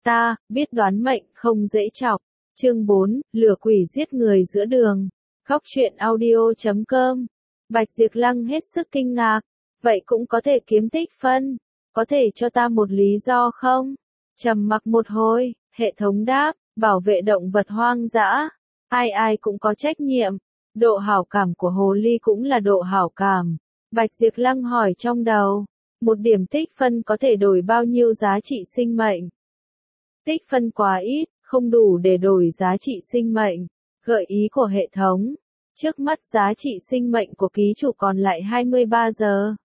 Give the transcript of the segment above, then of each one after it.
Ta, biết đoán mệnh không dễ chọc. Chương 4, lừa quỷ giết người giữa đường. Góc truyện audio.com. Bạch Diệp Lăng hết sức kinh ngạc. Vậy cũng có thể kiếm tích phân. Có thể cho ta một lý do không? Trầm mặc một hồi, hệ thống đáp, bảo vệ động vật hoang dã. Ai ai cũng có trách nhiệm. Độ hảo cảm của hồ ly cũng là độ hảo cảm. Bạch Diệp Lăng hỏi trong đầu. Một điểm tích phân có thể đổi bao nhiêu giá trị sinh mệnh? Tích phân quá ít, không đủ để đổi giá trị sinh mệnh. Gợi ý của hệ thống. Trước mắt giá trị sinh mệnh của ký chủ còn lại 23 giờ.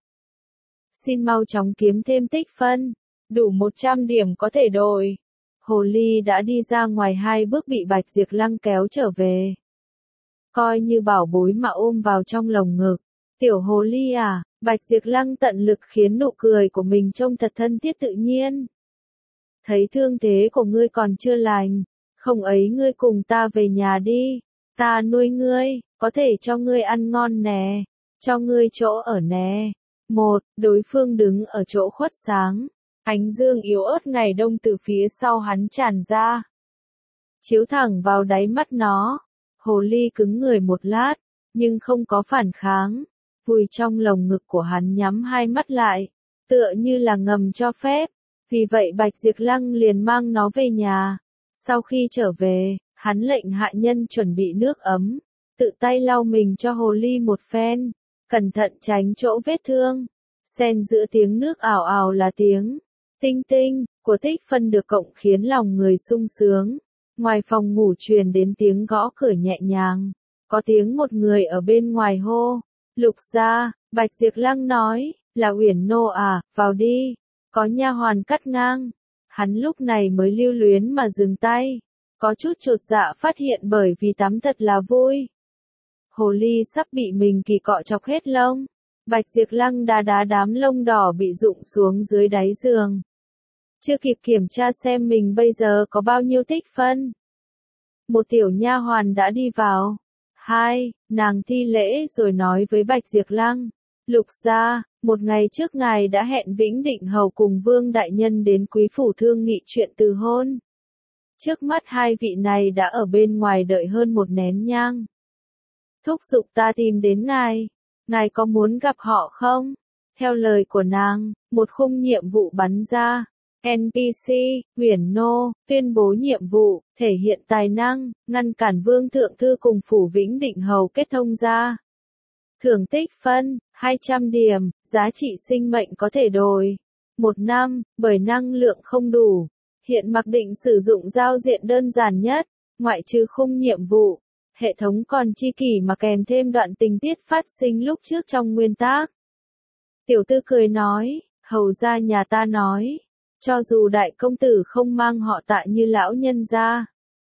Xin mau chóng kiếm thêm tích phân. Đủ 100 điểm có thể đổi. Hồ ly đã đi ra ngoài 2 bước bị Bạch Diệp Lăng kéo trở về. Coi như bảo bối mà ôm vào trong lồng ngực. Tiểu hồ ly à, Bạch Diệp Lăng tận lực khiến nụ cười của mình trông thật thân thiết tự nhiên. Thấy thương thế của ngươi còn chưa lành, không ấy ngươi cùng ta về nhà đi, ta nuôi ngươi, có thể cho ngươi ăn ngon nè, cho ngươi chỗ ở nè. Đối phương đứng ở chỗ khuất sáng, ánh dương yếu ớt ngày đông từ phía sau hắn tràn ra, chiếu thẳng vào đáy mắt nó. Hồ ly cứng người một lát, nhưng không có phản kháng, vùi trong lồng ngực của hắn nhắm hai mắt lại, tựa như là ngầm cho phép. Vì vậy Bạch Diệp Lăng liền mang nó về nhà. Sau khi trở về, hắn lệnh hạ nhân chuẩn bị nước ấm, tự tay lau mình cho hồ ly một phen, cẩn thận tránh chỗ vết thương. Xen giữa tiếng nước ào ào là tiếng tinh tinh của tích phân được cộng khiến lòng người sung sướng. Ngoài phòng ngủ truyền đến tiếng gõ cửa nhẹ nhàng, có tiếng một người ở bên ngoài hô, Lục gia. Bạch Diệp Lăng nói, là Uyển Nô à, vào đi. Có nha hoàn cắt ngang. Hắn lúc này mới lưu luyến mà dừng tay. Có chút chột dạ phát hiện bởi vì tắm thật là vui. Hồ ly sắp bị mình kỳ cọ chọc hết lông. Bạch Diệp Lăng đá đám lông đỏ bị rụng xuống dưới đáy giường. Chưa kịp kiểm tra xem mình bây giờ có bao nhiêu tích phân. Một tiểu nha hoàn đã đi vào. Nàng thi lễ rồi nói với Bạch Diệp Lăng. Lục gia, một ngày trước ngài đã hẹn Vĩnh Định Hầu cùng Vương Đại Nhân đến quý phủ thương nghị chuyện từ hôn. Trước mắt hai vị này đã ở bên ngoài đợi hơn một nén nhang. Thúc giục ta tìm đến ngài có muốn gặp họ không? Theo lời của nàng, một khung nhiệm vụ bắn ra. NPC, Uyển Nô, tuyên bố nhiệm vụ, thể hiện tài năng, ngăn cản Vương Thượng Thư cùng phủ Vĩnh Định Hầu kết thông ra. Thưởng tích phân, 200 điểm, giá trị sinh mệnh có thể đổi. 1 năm, bởi năng lượng không đủ. Hiện mặc định sử dụng giao diện đơn giản nhất, ngoại trừ khung nhiệm vụ. Hệ thống còn chi kỷ mà kèm thêm đoạn tình tiết phát sinh lúc trước trong nguyên tác. Tiểu tư cười nói, hầu gia nhà ta nói, cho dù đại công tử không mang họ Tạ như lão nhân gia,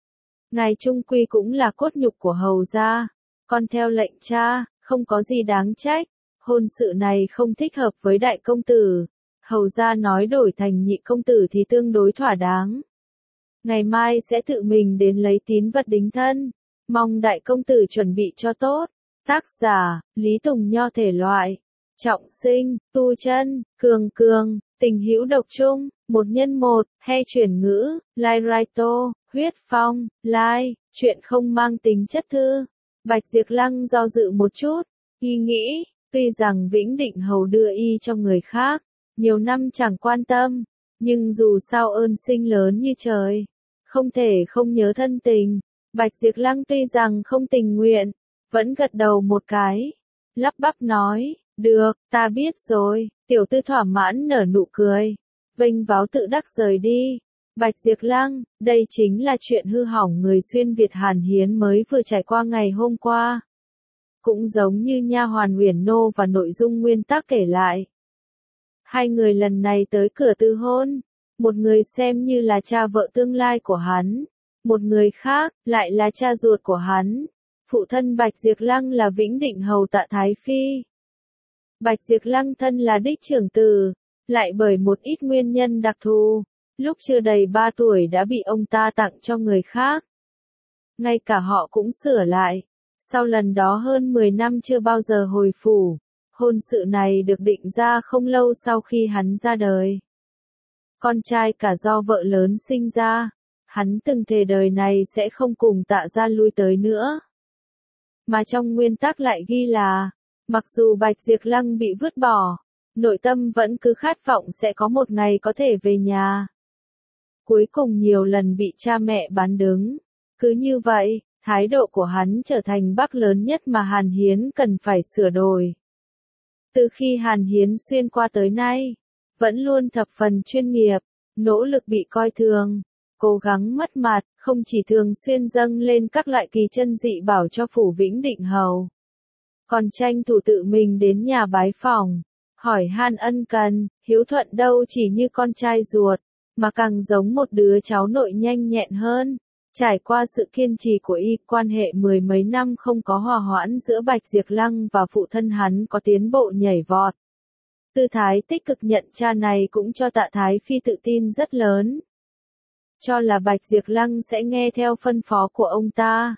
ngài trung quy cũng là cốt nhục của hầu gia, con theo lệnh cha, không có gì đáng trách. Hôn sự này không thích hợp với đại công tử, hầu gia nói đổi thành nhị công tử thì tương đối thỏa đáng. Ngày mai sẽ tự mình đến lấy tín vật đính thân, mong đại công tử chuẩn bị cho tốt. Tác giả, Lý Tùng Nho. Thể loại, trọng sinh, tu chân, cường, tình hữu độc trung, 1x1, hay chuyển ngữ, Lai Raito, huyết phong, Lai, chuyện không mang tính chất thư. Bạch Diệp Lăng do dự một chút, y nghĩ, tuy rằng Vĩnh Định Hầu đưa y cho người khác, nhiều năm chẳng quan tâm, nhưng dù sao ơn sinh lớn như trời, không thể không nhớ thân tình. Bạch Diệp Lăng tuy rằng không tình nguyện, vẫn gật đầu một cái, lắp bắp nói, được, ta biết rồi. Tiểu tư thỏa mãn nở nụ cười, vênh váo tự đắc rời đi. Bạch Diệp Lăng, đây chính là chuyện hư hỏng người xuyên Việt Hàn Hiến mới vừa trải qua ngày hôm qua. Cũng giống như nha hoàn Uyển Nô và nội dung nguyên tác kể lại. Hai người lần này tới cửa từ hôn, một người xem như là cha vợ tương lai của hắn, một người khác lại là cha ruột của hắn. Phụ thân Bạch Diệp Lăng là Vĩnh Định Hầu Tạ Thái Phi. Bạch Diệp Lăng thân là đích trưởng tử, lại bởi một ít nguyên nhân đặc thù, lúc chưa đầy 3 tuổi đã bị ông ta tặng cho người khác. Ngay cả họ cũng sửa lại. Sau lần đó hơn 10 năm chưa bao giờ hồi phủ, hôn sự này được định ra không lâu sau khi hắn ra đời. con trai cả do vợ lớn sinh ra. Hắn từng thề đời này sẽ không cùng Tạ gia lui tới nữa. Mà trong nguyên tắc lại ghi là, mặc dù Bạch Diệp Lăng bị vứt bỏ, nội tâm vẫn cứ khát vọng sẽ có một ngày có thể về nhà. Cuối cùng nhiều lần bị cha mẹ bán đứng. Cứ như vậy, thái độ của hắn trở thành bác lớn nhất mà Hàn Hiến cần phải sửa đổi. Từ khi Hàn Hiến xuyên qua tới nay, vẫn luôn thập phần chuyên nghiệp, nỗ lực bị coi thường, cố gắng mất mặt, không chỉ thường xuyên dâng lên các loại kỳ chân dị bảo cho phủ Vĩnh Định Hầu, còn tranh thủ tự mình đến nhà bái phỏng, hỏi han ân cần, hiếu thuận đâu chỉ như con trai ruột, mà càng giống một đứa cháu nội nhanh nhẹn hơn. Trải qua sự kiên trì của y, quan hệ mười mấy năm không có hòa hoãn giữa Bạch Diệp Lăng và phụ thân hắn có tiến bộ nhảy vọt. Tư thái tích cực nhận cha này cũng cho Tạ Thái Phi tự tin rất lớn. Cho là Bạch Diệp Lăng sẽ nghe theo phân phó của ông ta.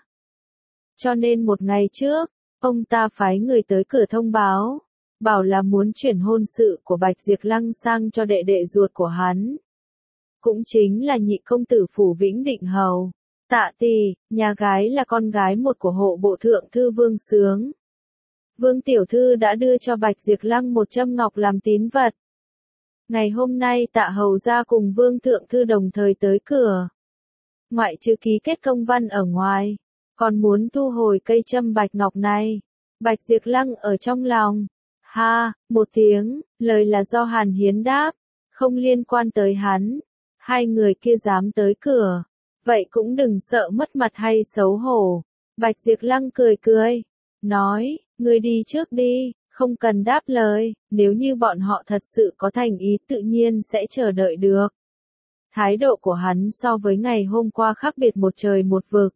Cho nên một ngày trước, ông ta phái người tới cửa thông báo, bảo là muốn chuyển hôn sự của Bạch Diệp Lăng sang cho đệ đệ ruột của hắn. Cũng chính là nhị công tử phủ Vĩnh Định Hầu. Tạ Tỳ, nhà gái là con gái một của hộ bộ thượng thư Vương Sướng. Vương Tiểu Thư đã đưa cho Bạch Diệp Lăng một châm ngọc làm tín vật. Ngày hôm nay Tạ Hầu gia cùng Vương Thượng Thư đồng thời tới cửa. Ngoại trừ ký kết công văn ở ngoài, còn muốn thu hồi cây châm bạch ngọc này. Bạch Diệp Lăng ở trong lòng. Ha, một tiếng, lời là do Hàn Hiến đáp, không liên quan tới hắn. Hai người kia dám tới cửa, vậy cũng đừng sợ mất mặt hay xấu hổ. Bạch Diệp Lăng cười cười, nói, ngươi đi trước đi, không cần đáp lời, nếu như bọn họ thật sự có thành ý tự nhiên sẽ chờ đợi được. Thái độ của hắn so với ngày hôm qua khác biệt một trời một vực.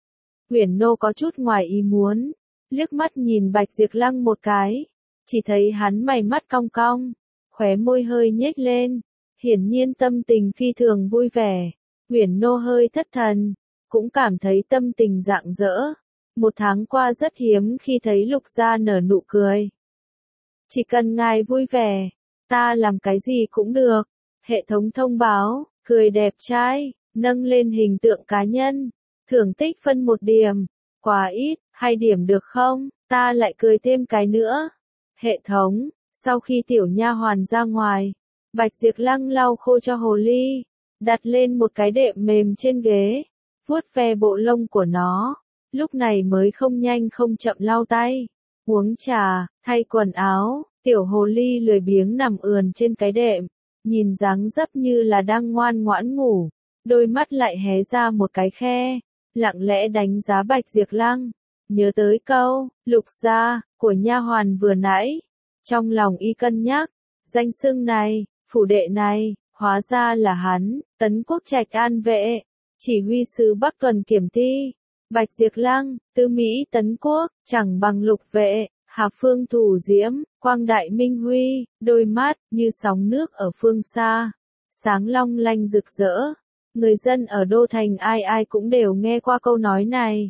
Uyển Nô có chút ngoài ý muốn, liếc mắt nhìn Bạch Diệp Lăng một cái, chỉ thấy hắn mày mắt cong cong, khóe môi hơi nhếch lên, hiển nhiên tâm tình phi thường vui vẻ. Uyển Nô hơi thất thần, cũng cảm thấy tâm tình rạng rỡ. Một tháng qua rất hiếm khi thấy Lục gia nở nụ cười. Chỉ cần ngài vui vẻ, ta làm cái gì cũng được. Hệ thống thông báo, cười đẹp trai, nâng lên hình tượng cá nhân, thưởng tích phân 1 điểm, quá ít, 2 điểm được không, ta lại cười thêm cái nữa. Hệ thống, sau khi tiểu nha hoàn ra ngoài, Bạch Diệp Lăng lau khô cho hồ ly, đặt lên một cái đệm mềm trên ghế, vuốt ve bộ lông của nó, lúc này mới không nhanh không chậm lau tay, uống trà, thay quần áo, tiểu hồ ly lười biếng nằm ườn trên cái đệm, nhìn dáng dấp như là đang ngoan ngoãn ngủ, đôi mắt lại hé ra một cái khe, lặng lẽ đánh giá Bạch Diệp Lăng, nhớ tới câu, Lục gia, của nha hoàn vừa nãy, trong lòng y cân nhắc, danh xưng này, phủ đệ này, hóa ra là hắn, Tấn Quốc Trạch An Vệ, chỉ huy sứ Bắc Tuần Kiểm Ti, Bạch Diệp Lăng, Tư Mỹ Tấn Quốc, chẳng bằng Lục Vệ, Hà Phương Thủ Diễm, Quang Đại Minh Huy, đôi mắt, như sóng nước ở phương xa, sáng long lanh rực rỡ. Người dân ở Đô Thành ai ai cũng đều nghe qua câu nói này.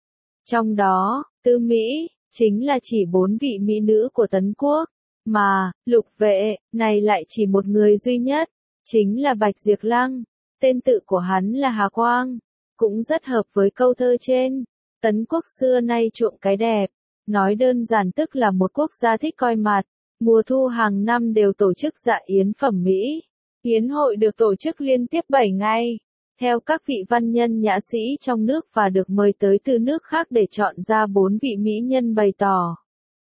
Trong đó, Tư Mỹ, chính là chỉ 4 vị mỹ nữ của Tấn Quốc, mà, Lục Vệ, này lại chỉ một người duy nhất, chính là Bạch Diệp Lăng, tên tự của hắn là Hà Quang, cũng rất hợp với câu thơ trên. Tấn Quốc xưa nay chuộng cái đẹp, nói đơn giản tức là một quốc gia thích coi mặt, mùa thu hàng năm đều tổ chức dạ yến phẩm mỹ. Yến hội được tổ chức liên tiếp 7 ngày, theo các vị văn nhân nhã sĩ trong nước và được mời tới từ nước khác để chọn ra 4 vị mỹ nhân bày tỏ.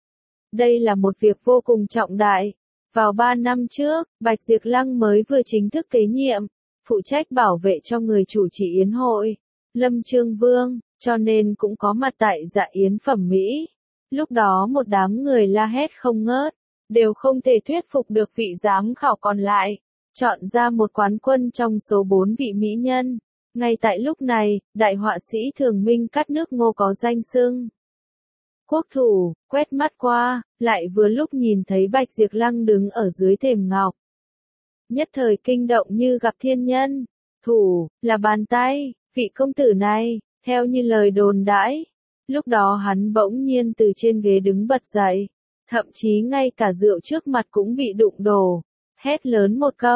Đây là một việc vô cùng trọng đại. Vào 3 năm trước, Bạch Diệp Lăng mới vừa chính thức kế nhiệm, phụ trách bảo vệ cho người chủ trì yến hội, Lâm Trương Vương, cho nên cũng có mặt tại dạ yến phẩm mỹ. Lúc đó một đám người la hét không ngớt, đều không thể thuyết phục được vị giám khảo còn lại, chọn ra một quán quân trong số 4 vị mỹ nhân. Ngay tại lúc này, đại họa sĩ Thường Minh Cắt Nước Ngô có danh xưng quốc thủ, quét mắt qua, lại vừa lúc nhìn thấy Bạch Diệp Lăng đứng ở dưới thềm ngọc. Nhất thời kinh động như gặp thiên nhân, thủ, là bàn tay, vị công tử này, theo như lời đồn đãi. Lúc đó hắn bỗng nhiên từ trên ghế đứng bật dậy, thậm chí ngay cả rượu trước mặt cũng bị đụng đổ, hét lớn một câu,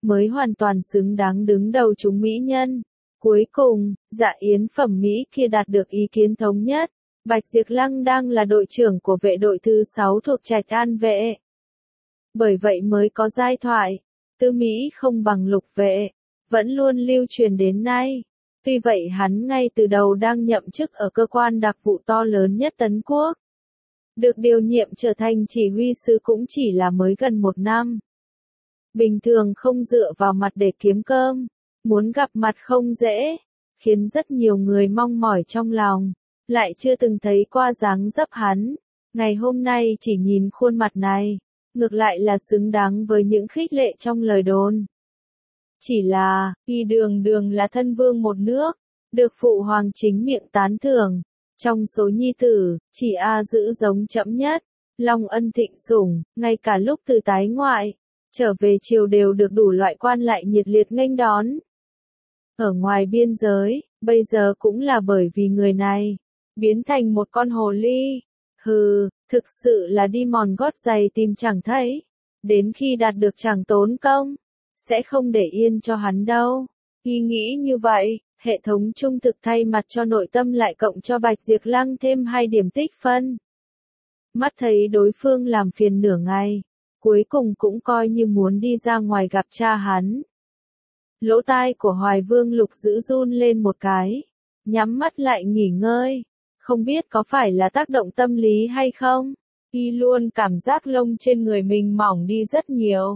mới hoàn toàn xứng đáng đứng đầu chúng mỹ nhân. Cuối cùng, Dạ Yến phẩm mỹ kia đạt được ý kiến thống nhất. Bạch Diệp Lăng đang là đội trưởng của vệ đội thứ 6 thuộc Trạch An vệ. Bởi vậy mới có giai thoại, tư mỹ không bằng lục vệ, vẫn luôn lưu truyền đến nay. Tuy vậy hắn ngay từ đầu đang nhậm chức ở cơ quan đặc vụ to lớn nhất Tấn Quốc. Được điều nhiệm trở thành chỉ huy sứ cũng chỉ là mới gần 1 năm. Bình thường không dựa vào mặt để kiếm cơm, muốn gặp mặt không dễ, khiến rất nhiều người mong mỏi trong lòng, lại chưa từng thấy qua dáng dấp hắn. Ngày hôm nay chỉ nhìn khuôn mặt này, ngược lại là xứng đáng với những khích lệ trong lời đồn. Chỉ là, y đường đường là thân vương một nước, được phụ hoàng chính miệng tán thưởng. Trong số nhi tử, chỉ A Dữ giống chậm nhất, Long Ân thịnh sủng, ngay cả lúc từ tái ngoại, trở về triều đều được đủ loại quan lại nhiệt liệt nghênh đón. Ở ngoài biên giới, bây giờ cũng là bởi vì người này, biến thành một con hồ ly. Hừ, thực sự là đi mòn gót giày tìm chẳng thấy, đến khi đạt được chẳng tốn công, sẽ không để yên cho hắn đâu. Y nghĩ như vậy, hệ thống trung thực thay mặt cho nội tâm lại cộng cho Bạch Diệp Lăng thêm 2 điểm tích phân. Mắt thấy đối phương làm phiền nửa ngày, cuối cùng cũng coi như muốn đi ra ngoài gặp cha hắn. Lỗ tai của Hoài Vương Lục giữ run lên một cái, nhắm mắt lại nghỉ ngơi, không biết có phải là tác động tâm lý hay không, y luôn cảm giác lông trên người mình mỏng đi rất nhiều.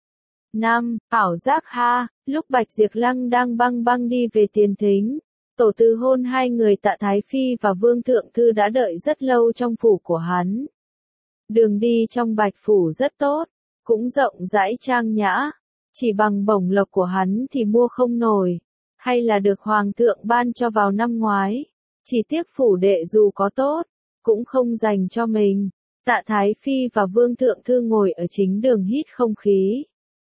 Ảo giác ha, lúc Bạch Diệp Lăng đang băng băng đi về tiền thính, tổ từ hôn 2 người Tạ Thái Phi và Vương Thượng Thư đã đợi rất lâu trong phủ của hắn. Đường đi trong Bạch Phủ rất tốt, cũng rộng rãi trang nhã, chỉ bằng bổng lộc của hắn thì mua không nổi, hay là được Hoàng thượng ban cho vào năm ngoái. Chỉ tiếc phủ đệ dù có tốt, cũng không dành cho mình. Tạ Thái Phi và Vương Thượng Thư ngồi ở chính đường hít không khí.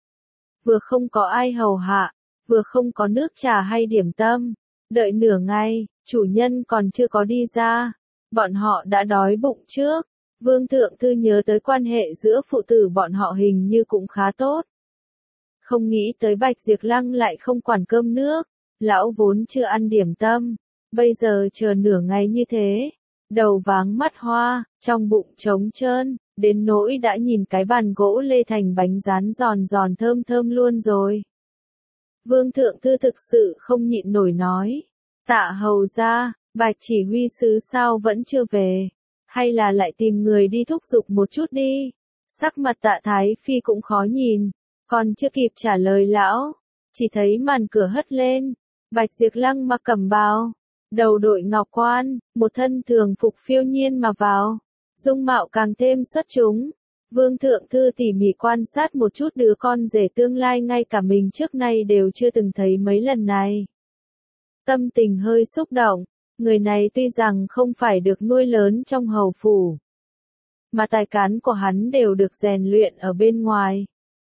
Vừa không có ai hầu hạ, vừa không có nước trà hay điểm tâm. Đợi nửa ngày, chủ nhân còn chưa có đi ra. Bọn họ đã đói bụng trước. Vương Thượng Thư nhớ tới quan hệ giữa phụ tử bọn họ hình như cũng khá tốt. Không nghĩ tới Bạch Diệp Lăng lại không quản cơm nước. Lão vốn chưa ăn điểm tâm, bây giờ chờ nửa ngày như thế. Đầu váng mắt hoa, trong bụng trống trơn, đến nỗi đã nhìn cái bàn gỗ lê thành bánh rán giòn giòn thơm thơm luôn rồi. Vương Thượng Thư thực sự không nhịn nổi nói. Tạ hầu ra, Bạch chỉ huy sứ sao vẫn chưa về? Hay là lại tìm người đi thúc giục một chút đi? Sắc mặt Tạ Thái Phi cũng khó nhìn, còn chưa kịp trả lời lão, chỉ thấy màn cửa hất lên. Bạch Diệp Lăng mặc cẩm bào, đầu đội ngọc quan, một thân thường phục phiêu nhiên mà vào, dung mạo càng thêm xuất chúng. Vương Thượng Thư tỉ mỉ quan sát một chút đứa con rể tương lai ngay cả mình trước nay đều chưa từng thấy mấy lần này. Tâm tình hơi xúc động, người này tuy rằng không phải được nuôi lớn trong hầu phủ, mà tài cán của hắn đều được rèn luyện ở bên ngoài.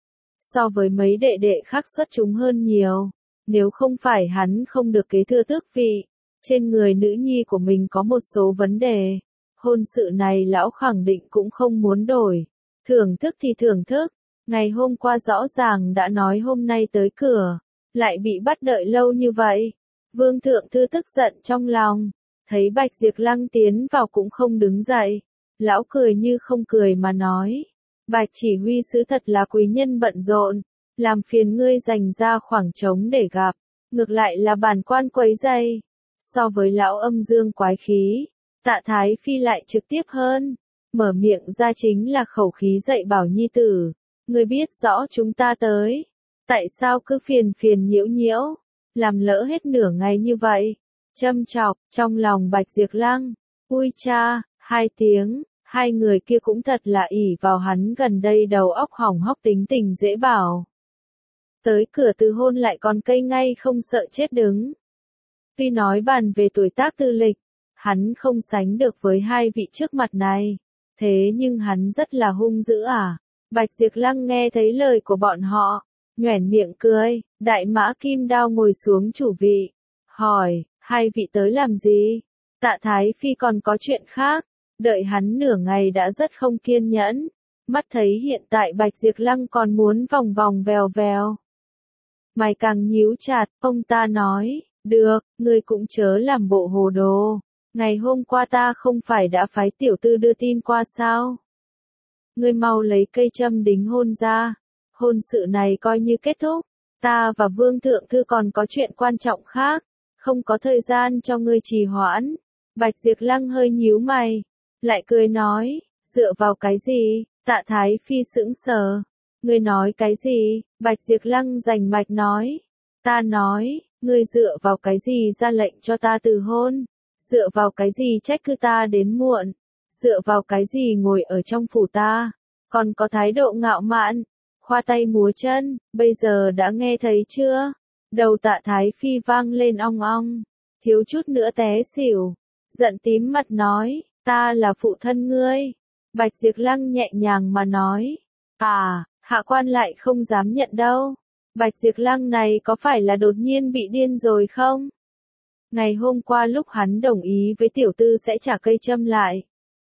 So với mấy đệ đệ khác xuất chúng hơn nhiều. Nếu không phải hắn không được kế thừa tước vị, trên người nữ nhi của mình có một số vấn đề, hôn sự này lão khẳng định cũng không muốn đổi. Thưởng thức thì thưởng thức, ngày hôm qua rõ ràng đã nói hôm nay tới cửa, lại bị bắt đợi lâu như vậy. Vương Thượng Thư tức giận trong lòng, thấy Bạch Diệp Lăng tiến vào cũng không đứng dậy. Lão cười như không cười mà nói, Bạch chỉ huy sứ thật là quý nhân bận rộn. Làm phiền ngươi dành ra khoảng trống để gặp, ngược lại là bản quan quấy rầy. So với lão âm dương quái khí, Tạ Thái Phi lại trực tiếp hơn, mở miệng ra chính là khẩu khí dạy bảo nhi tử. Ngươi biết rõ chúng ta tới, tại sao cứ phiền phiền nhiễu nhiễu, làm lỡ hết nửa ngày như vậy. Châm chọc, trong lòng Bạch Diệp Lăng, ui cha, 2 tiếng, 2 người kia cũng thật là ỷ vào hắn gần đây đầu óc hỏng hóc tính tình dễ bảo. Tới cửa từ hôn lại còn cây ngay không sợ chết đứng. Tuy nói bàn về tuổi tác tư lịch, hắn không sánh được với 2 vị trước mặt này, thế nhưng hắn rất là hung dữ à. Bạch Diệp Lăng nghe thấy lời của bọn họ, nhoẻn miệng cười, đại mã kim đao ngồi xuống chủ vị, hỏi, 2 vị tới làm gì? Tạ Thái Phi còn có chuyện khác, đợi hắn nửa ngày đã rất không kiên nhẫn, mắt thấy hiện tại Bạch Diệp Lăng còn muốn vòng vòng vèo vèo. Mày càng nhíu chặt, ông ta nói, được, ngươi cũng chớ làm bộ hồ đồ. Ngày hôm qua ta không phải đã phái tiểu tư đưa tin qua sao? Ngươi mau lấy cây châm đính hôn ra. Hôn sự này coi như kết thúc. Ta và Vương Thượng Thư còn có chuyện quan trọng khác. Không có thời gian cho ngươi trì hoãn. Bạch Diệp Lăng hơi nhíu mày. Lại cười nói, dựa vào cái gì? Tạ Thái Phi sững sờ. Ngươi nói cái gì? Bạch Diệp Lăng rành mạch nói. Ta nói, ngươi dựa vào cái gì ra lệnh cho ta từ hôn? Dựa vào cái gì trách cứ ta đến muộn? Dựa vào cái gì ngồi ở trong phủ ta? Còn có thái độ ngạo mạn, khoa tay múa chân, bây giờ đã nghe thấy chưa? Đầu Tạ Thái Phi vang lên ong ong, thiếu chút nữa té xỉu. Giận tím mặt nói, ta là phụ thân ngươi. Bạch Diệp Lăng nhẹ nhàng mà nói, à, hạ quan lại không dám nhận đâu. Bạch Diệp Lăng này có phải là đột nhiên bị điên rồi không? Ngày hôm qua lúc hắn đồng ý với tiểu tư sẽ trả cây châm lại.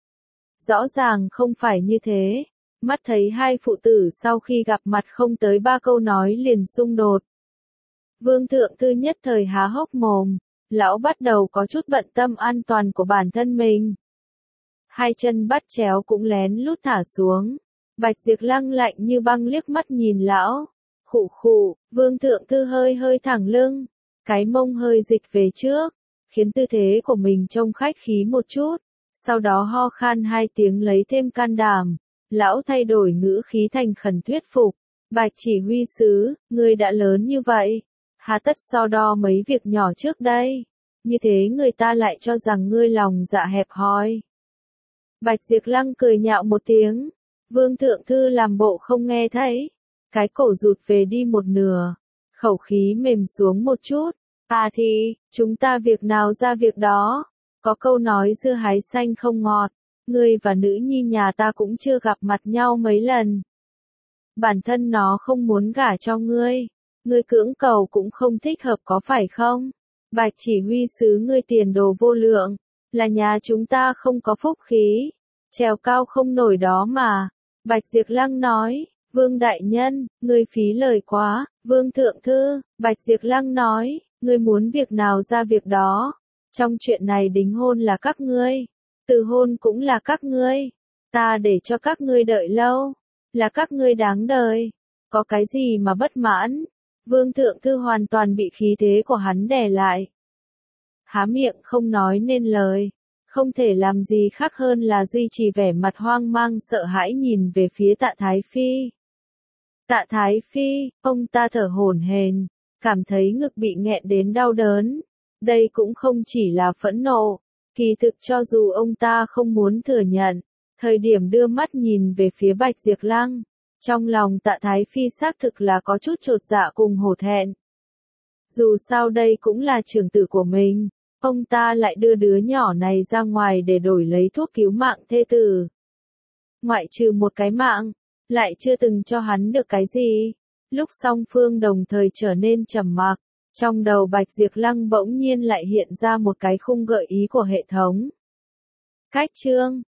Rõ ràng không phải như thế. Mắt thấy hai phụ tử sau khi gặp mặt không tới 3 câu nói liền xung đột. Vương Thượng Thư nhất thời há hốc mồm. Lão bắt đầu có chút bận tâm an toàn của bản thân mình. Hai chân bắt chéo cũng lén lút thả xuống. Bạch Diệp Lăng lạnh như băng liếc mắt nhìn lão. Khụ khụ, Vương Thượng Thư hơi thẳng lưng. Cái mông hơi dịch về trước. Khiến tư thế của mình trông khách khí một chút. Sau đó ho khan 2 tiếng lấy thêm can đảm. Lão thay đổi ngữ khí thành khẩn thuyết phục. Bạch chỉ huy sứ, ngươi đã lớn như vậy. Hà tất so đo mấy việc nhỏ trước đây. Như thế người ta lại cho rằng ngươi lòng dạ hẹp hòi. Bạch Diệp Lăng cười nhạo một tiếng. Vương Thượng Thư làm bộ không nghe thấy. Cái cổ rụt về đi một nửa. Khẩu khí mềm xuống một chút. À thì, chúng ta việc nào ra việc đó. Có câu nói dưa hái xanh không ngọt. Ngươi và nữ nhi nhà ta cũng chưa gặp mặt nhau mấy lần. Bản thân nó không muốn gả cho ngươi. Ngươi cưỡng cầu cũng không thích hợp có phải không? Bạch chỉ huy sứ ngươi tiền đồ vô lượng. Là nhà chúng ta không có phúc khí. Trèo cao không nổi đó mà. Bạch Diệp Lăng nói. Vương đại nhân, ngươi phí lời quá. Vương Thượng Thư, Bạch Diệp Lăng nói. Ngươi muốn việc nào ra việc đó. Trong chuyện này đính hôn là các ngươi. Từ hôn cũng là các ngươi. Ta để cho các ngươi đợi lâu. Là các ngươi đáng đời. Có cái gì mà bất mãn? Vương Thượng Thư hoàn toàn bị khí thế của hắn đè lại. Há miệng không nói nên lời. Không thể làm gì khác hơn là duy trì vẻ mặt hoang mang sợ hãi nhìn về phía Tạ Thái Phi. Tạ Thái Phi, ông ta thở hổn hển, cảm thấy ngực bị nghẹn đến đau đớn. Đây cũng không chỉ là phẫn nộ. Kỳ thực cho dù ông ta không muốn thừa nhận, thời điểm đưa mắt nhìn về phía Bạch Diệp Lăng, trong lòng Tạ Thái Phi xác thực là có chút chột dạ cùng hổ thẹn. Dù sao đây cũng là trưởng tử của mình, ông ta lại đưa đứa nhỏ này ra ngoài để đổi lấy thuốc cứu mạng thê tử. Ngoại trừ một cái mạng, lại chưa từng cho hắn được cái gì. Lúc song phương đồng thời trở nên trầm mặc. Trong đầu Bạch Diệp Lăng bỗng nhiên lại hiện ra một cái khung gợi ý của hệ thống. Cách chương